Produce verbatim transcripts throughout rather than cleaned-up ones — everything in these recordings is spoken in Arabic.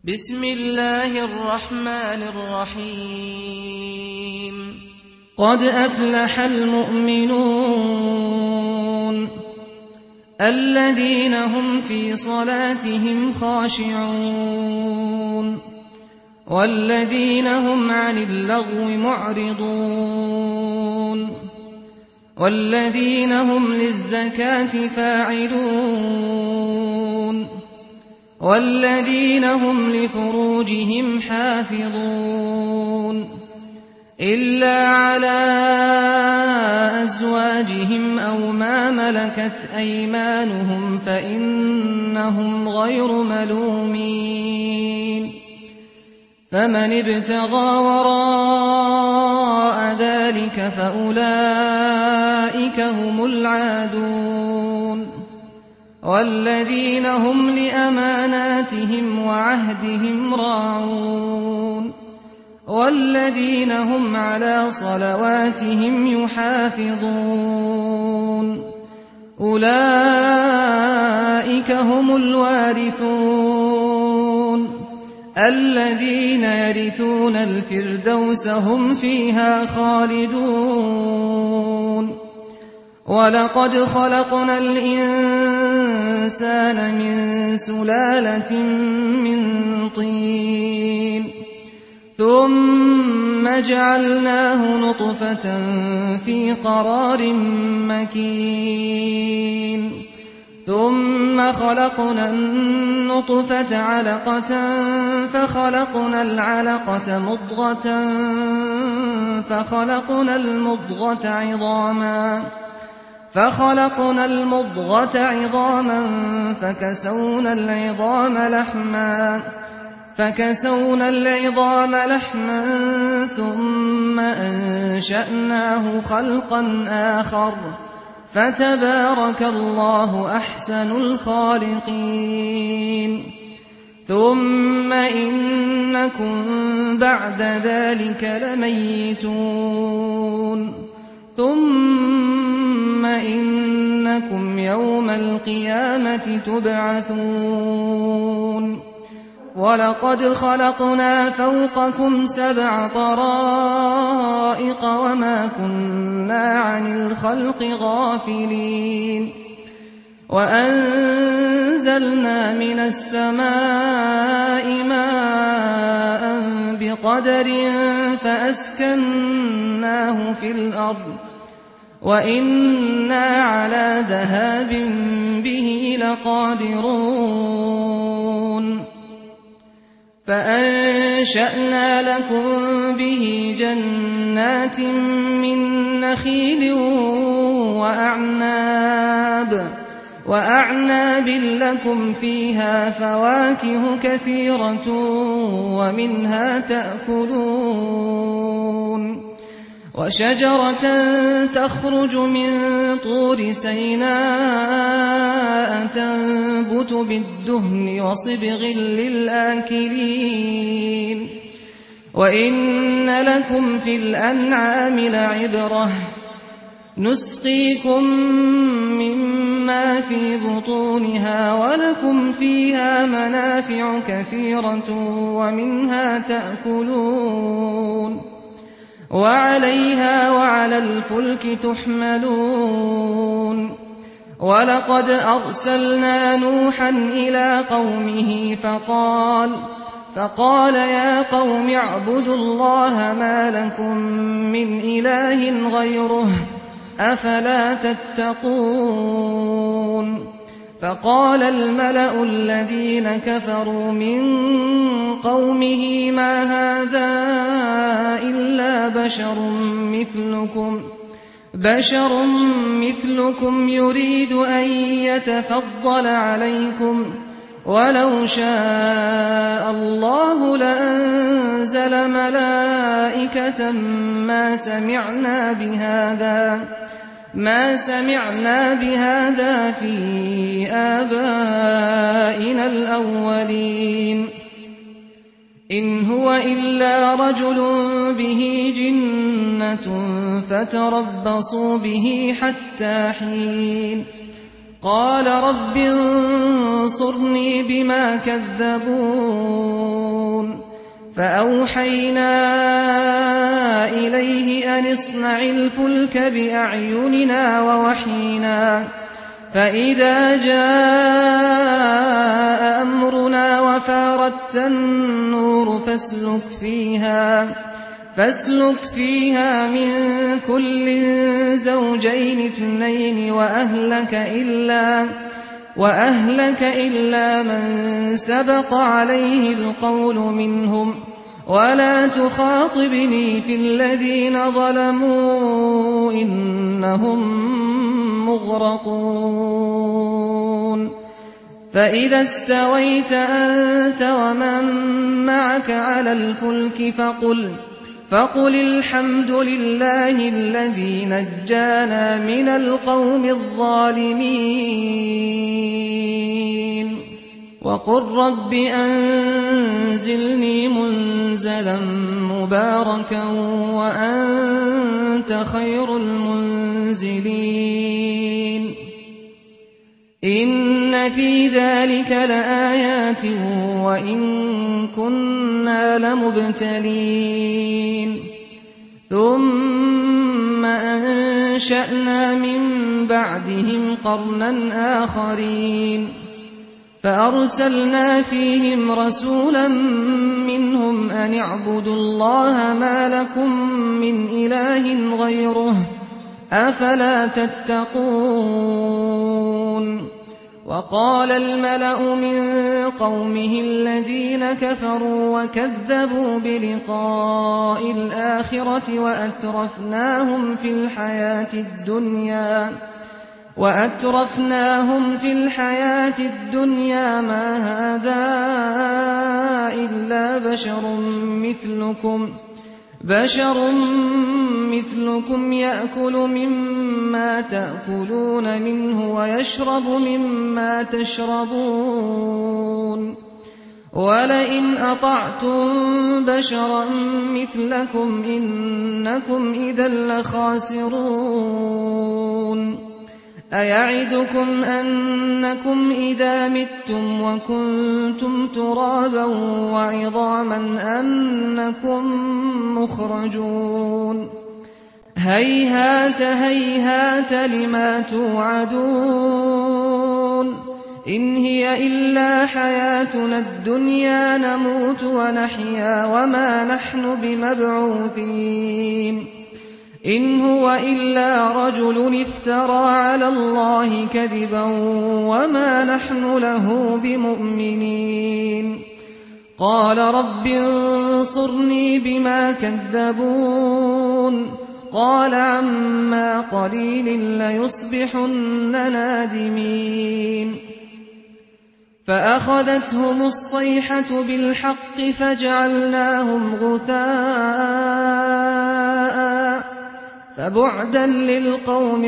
بسم الله الرحمن الرحيم قد أفلح المؤمنون الذين هم في صلاتهم خاشعون والذين هم عن اللغو معرضون والذين هم للزكاة فاعلون والذين هم لفروجهم حافظون إلا على أزواجهم أو ما ملكت أيمانهم فإنهم غير ملومين فمن ابتغى وراء ذلك فأولئك هم العادون والذين هم لأماناتهم وعهدهم راعون والذين هم على صلواتهم يحافظون أولئك هم الوارثون الذين يرثون الفردوس هم فيها خالدون ولقد خلقنا الإنسان من سلالة من طين ثم جعلناه نطفة في قرار مكين ثم خلقنا النطفة علقة فخلقنا العلقة مضغة فخلقنا المضغة عظاما فخلقنا المضغة عظاما فكسونا العظام لحما فكسونا العظام لحما ثم أنشأناه خلقا آخر فتبارك الله أحسن الخالقين ثم إنكم بعد ذلك لميتون ثم إنكم يوم القيامة تبعثون ولقد خلقنا فوقكم سبع طرائق وما كنا عن الخلق غافلين وأنزلنا من السماء ماء بقدر فأسكناه في الأرض وإنا على ذهاب به لقادرون فأنشأنا لكم به جنات من نخيل وأعناب وأعناب لكم فيها فواكه كثيرة ومنها تأكلون وشجرة تخرج من طور سيناء تنبت بالدهن وصبغ للآكلين وإن لكم في الأنعام لعبرة نسقيكم مما في بطونها ولكم فيها منافع كثيرة ومنها تأكلون وعليها وعلى الفلك تحملون ولقد أرسلنا نوحا إلى قومه فقال فقال يا قوم اعبدوا الله ما لكم من إله غيره أفلا تتقون فقال الملأ الذين كفروا من قومه ما هذا إلا بشر مثلكم بشر مثلكم يريد أن يتفضل عليكم ولو شاء الله لأنزل ملائكة ما سمعنا بهذا ما سمعنا بهذا في آبائنا الأولين إن هو إلا رجل به جنة فتربصوا به حتى حين قال رب انصرني بما كذبون فأوحينا إليه أن اصنع الفلك بأعيننا ووحينا فإذا جاء أمرنا وفاردت النور فاسلك فيها فاسلك فيها من كل زوجين اثنين وأهلك إلا وأهلك إلا من سبق عليه القول منهم ولا تخاطبني في الذين ظلموا إنهم مغرقون فإذا استويت أنت ومن معك على الفلك فقل فقل الحمد لله الذي نجانا من القوم الظالمين وقل رب أنزلني منزلا مباركا وأنت خير المنزلين إن في ذلك لآيات وإن كنا لمبتلين ثم أنشأنا من بعدهم قرنا آخرين فأرسلنا فيهم رسولا منهم أن اعبدوا الله ما لكم من إله غيره أفلا تتقون وقال الملأ من قومه الذين كفروا وكذبوا بلقاء الآخرة وأترفناهم في الحياة الدنيا وأترفناهم في الحياة الدنيا ما هذا إلا بشر مثلكم بشر مثلكم يأكل مما تأكلون منه ويشرب مما تشربون ولئن أطعتم بشرا مثلكم إنكم إذا لخاسرون أيعدكم أنكم إذا متم وكنتم ترابا وعظاما أنكم مخرجون هيهات هيهات لما توعدون إن هي إلا حياتنا الدنيا نموت ونحيا وما نحن بمبعوثين إن هو إلا رجل افترى على الله كذبا وما نحن له بمؤمنين قال رب انصرني بما كذبون قال عما قليل ليصبحن نادمين فأخذتهم الصيحة بالحق فجعلناهم غثاء فبعدا للقوم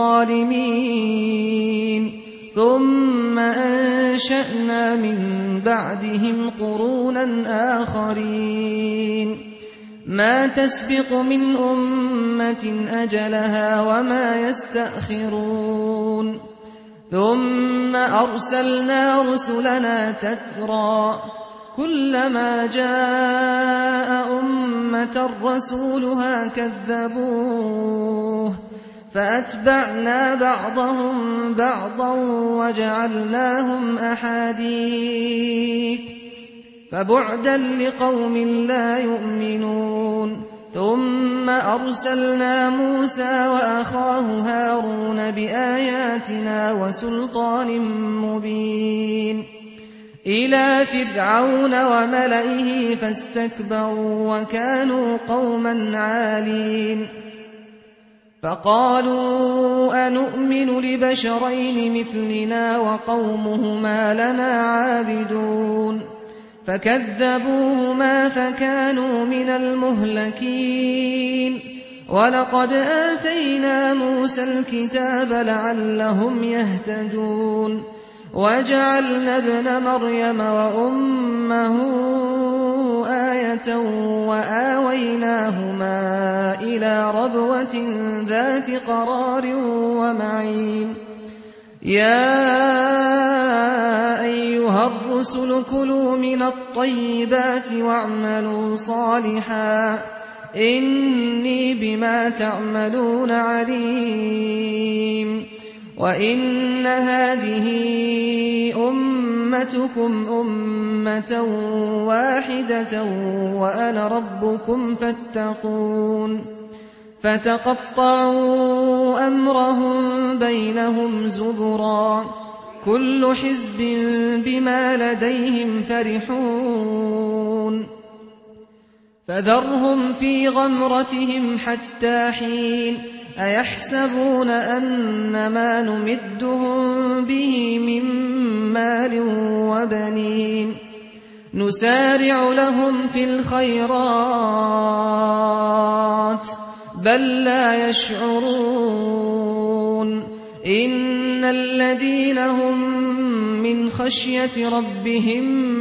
الظالمين ثم أنشأنا من بعدهم قرونا آخرين ما تسبق من أمة أجلها وما يستأخرون ثم أرسلنا رسلنا تترى كلما جاء أمة رسولها كذبوه فأتبعنا بعضهم بعضا وجعلناهم أحاديث فبعدا لقوم لا يؤمنون ثم أرسلنا موسى وأخاه هارون بآياتنا وسلطان مبين إلى فرعون وملئه فاستكبروا وكانوا قوما عالين فقالوا أنؤمن لبشرين مثلنا وقومهما لنا عابدون فكذبوهما فكانوا من المهلكين ولقد آتينا موسى الكتاب لعلهم يهتدون وجعلنا ابن مريم وأمه آية وآويناهما إلى ربوة ذات قرار ومعين يا أيها الرسل الرسل كلوا من الطيبات واعملوا صالحا إني بما تعملون عليم وإن هذه أمتكم أمة واحدة وأنا ربكم فاتقون فتقطعوا أمرهم بينهم زبرا كل حزب بما لديهم فرحون فذرهم في غمرتهم حتى حين أيحسبون أن ما نمدهم به من مال وبنين نسارع لهم في الخيرات بل لا يشعرون إن الذين هم من خشية ربهم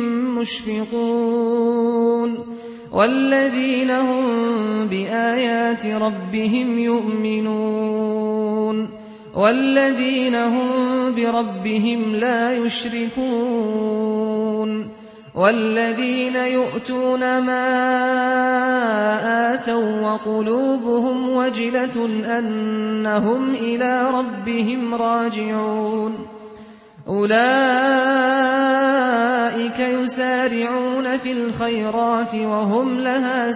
مشفقون والذين هم بآيات ربهم يؤمنون والذين هم بربهم لا يشركون والذين يؤتون ما آتوا وقلوبهم وجلة أنهم إلى ربهم راجعون أولئك يسارعون في الخيرات وهم لها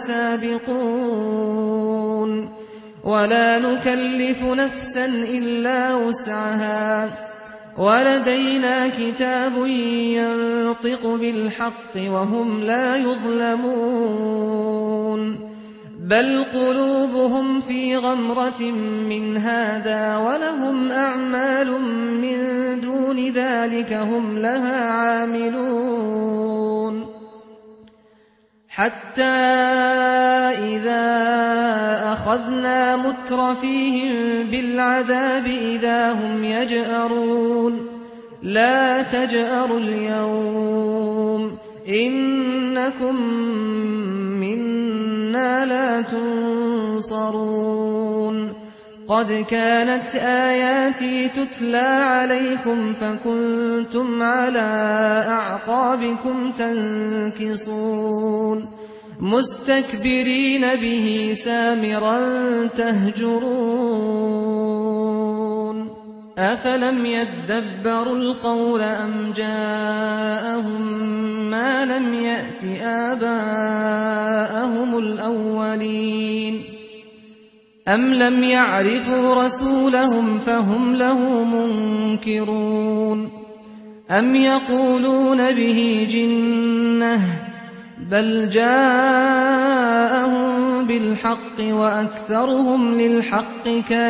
سابقون ولا نكلف نفسا إلا وسعها ولدينا كتاب ينطق بالحق وهم لا يظلمون بل قلوبهم في غمرة من هذا ولهم أعمال من دون ذلك هم لها عاملون حتى إذا أخذنا مترفيهم بالعذاب إذا هم يجأرون لا تجأروا اليوم إنكم منا لا تنصرون قد كانت آياتي تتلى عليكم فكنتم على أعقابكم تنكصون مستكبرين به سامرا تهجرون أفلم يدبروا القول أم جاءهم ما لم يأت آباءهم الأولين أم لم يعرفوا رسولهم فهم له منكرون أم يقولون به جنة بل جاءهم بالحق وأكثرهم للحق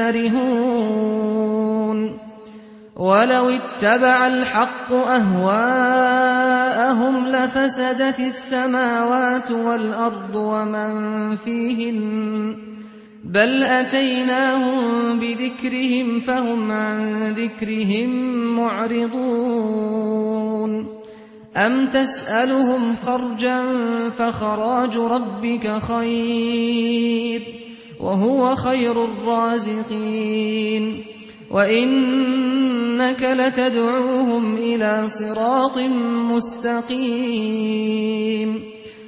كارهون ولو اتبع الحق أهواءهم لفسدت السماوات والأرض ومن فيهن بل أتيناهم بذكرهم فهم عن ذكرهم معرضون أم تسألهم خرجا فخراج ربك خير وهو خير الرازقين وإنك لتدعوهم إلى صراط مستقيم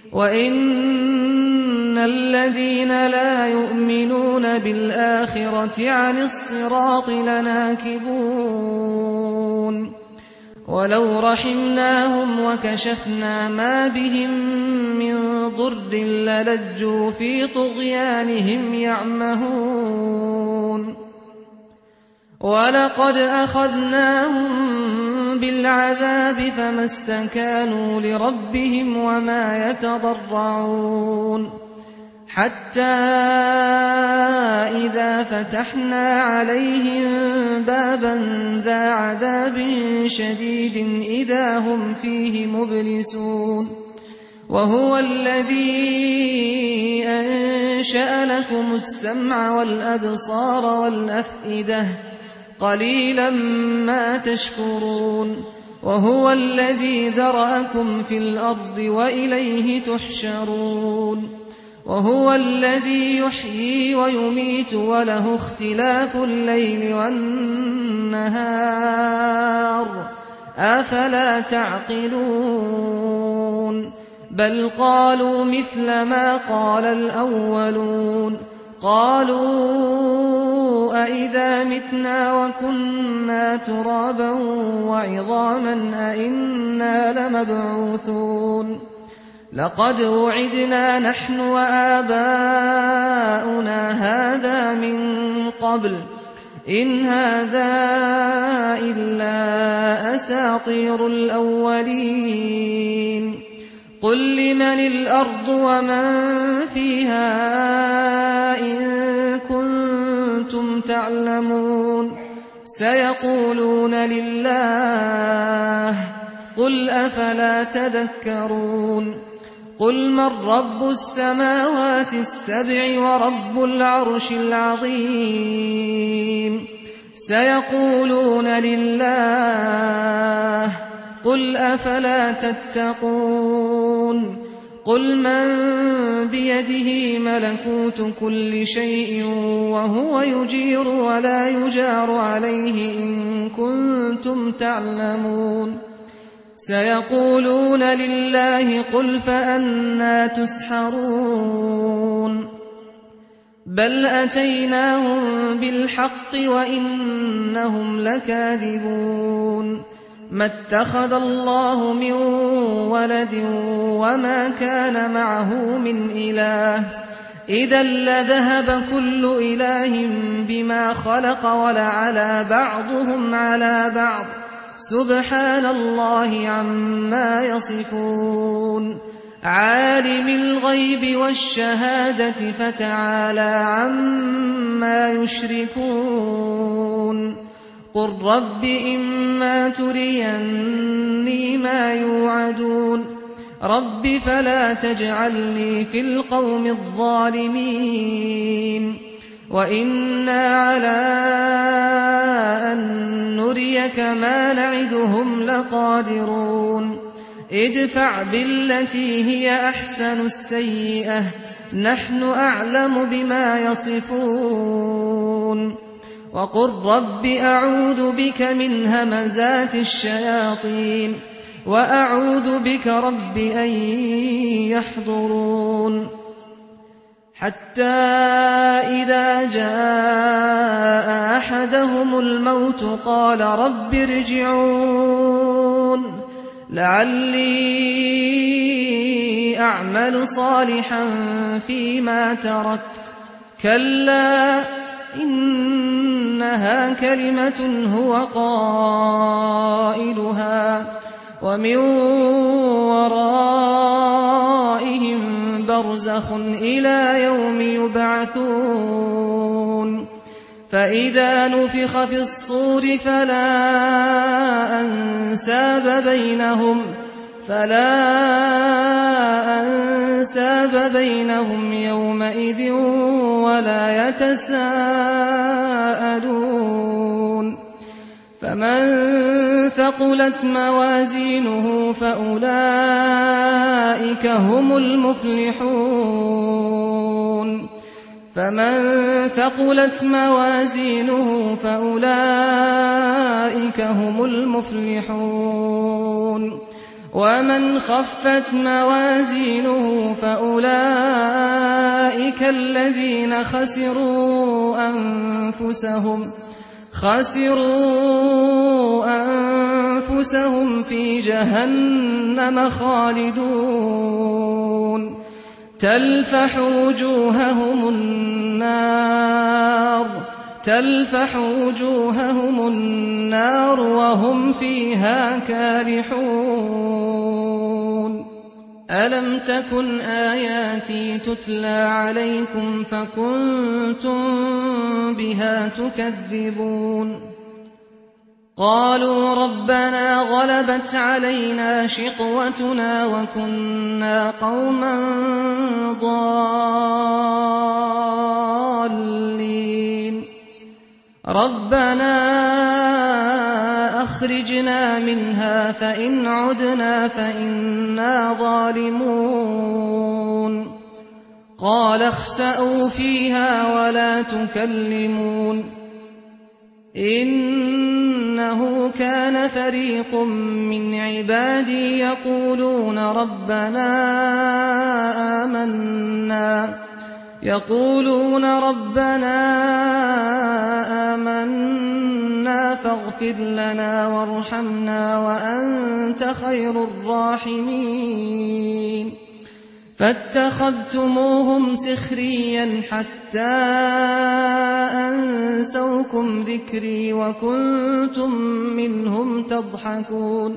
وإن الذين لا يؤمنون بالآخرة عن الصراط لناكبون ولو رحمناهم وكشفنا ما بهم من ضر للجوا في طغيانهم يعمهون ولقد أخذناهم بالعذاب فما استكانوا لربهم وما يتضرعون حتى إذا فتحنا عليهم بابا ذا عذاب شديد إذا هم فيه مبلسون وهو الذي أنشأ لكم السمع والأبصار والأفئدة قليلا ما تشكرون وهو الذي ذرأكم في الأرض وإليه تحشرون وهو الذي يحيي ويميت وله اختلاف الليل والنهار أفلا تعقلون بل قالوا مثل ما قال الأولون قالوا أئذا متنا وكنا ترابا وعظاما أئنا لمبعوثون لقد وعدنا نحن وآباؤنا هذا من قبل إن هذا إلا أساطير الأولين قل لمن الأرض ومن فيها إن كنتم تعلمون سيقولون لله قل أفلا تذكرون قل من رب السماوات السبع ورب العرش العظيم سيقولون لله قل أفلا تتقون قل من بيده ملكوت كل شيء وهو يجير ولا يجار عليه إن كنتم تعلمون سيقولون لله قل فأنى تسحرون بل أتيناهم بالحق وإنهم لكاذبون ما اتخذ الله من ولد وما كان معه من إله إذا لذهب كل إله بما خلق ولعلى بعضهم على بعض سبحان الله عما يصفون عالم الغيب والشهادة فتعالى عما يشركون قل رب إما تريني ما يوعدون رب فلا تجعلني في القوم الظالمين وإنا على أن نريك ما نعدهم لقادرون ادفع بالتي هي أحسن السيئة نحن أعلم بما يصفون وقل رب أعوذ بك من همزات الشياطين وأعوذ بك رب أن يحضرون حتى إذا جاء أحدهم الموت قال رب ارجعون لعلي أعمل صالحا فيما تركت كلا إنها كلمة هو قائلها ومن ورائهم برزخ إلى يوم يبعثون فإذا نفخ في الصور فلا أنساب بينهم فلا أنساب بينهم يومئذ ولا يتساءلون فمن ثقلت موازينه فأولئك هم المفلحون فمن ثقلت موازينه فأولئك هم المفلحون ومن خفت موازينه فأولئك الذين خسروا أنفسهم خسروا أنفسهم في جهنم خالدون تلفح وجوههم النار تلفح وجوههم النار وهم فيها كالحون ألم تكن آياتي تتلى عليكم فكنتم بها تكذبون قالوا ربنا غلبت علينا شقوتنا وكنا قوما ضالين ربنا أخرجنا منها فإن عدنا فإنا ظالمون قال اخسأوا فيها ولا تكلمون إنه كان فريق من عبادي يقولون ربنا آمنا يقولون ربنا آمنا فاغفر لنا وارحمنا وأنت خير الراحمين فاتخذتموهم سخريا حتى أنسوكم ذكري وكنتم منهم تضحكون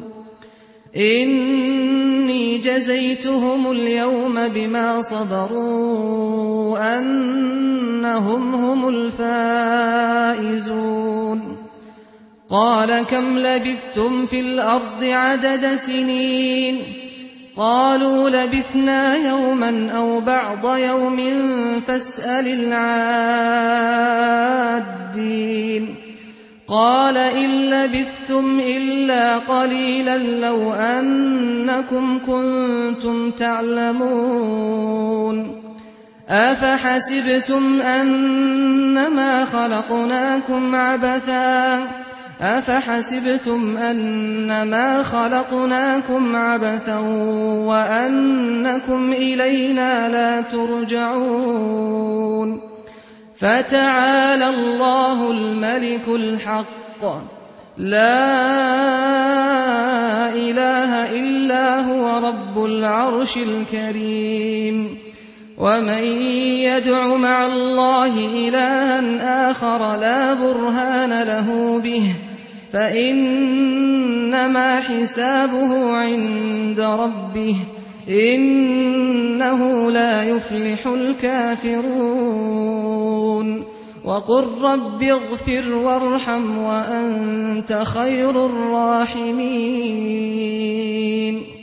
إني جزيتهم اليوم بما صبروا أنهم هم الفائزون قال كم لبثتم في الأرض عدد سنين قالوا لبثنا يوما أو بعض يوم فاسأل العادين قال إن لبثتم إلا قليلا لو أنكم كنتم تعلمون أفحسبتم أنما خلقناكم عبثا أفحسبتم أنما خلقناكم عبثا وأنكم إلينا لا ترجعون فتعالى الله الملك الحق لا إله إلا هو رب العرش الكريم ومن يدع مع الله إلها آخر لا برهان له به فإنما حسابه عند ربه إنه لا يفلح الكافرون وقل رب اغفر وارحم وأنت خير الراحمين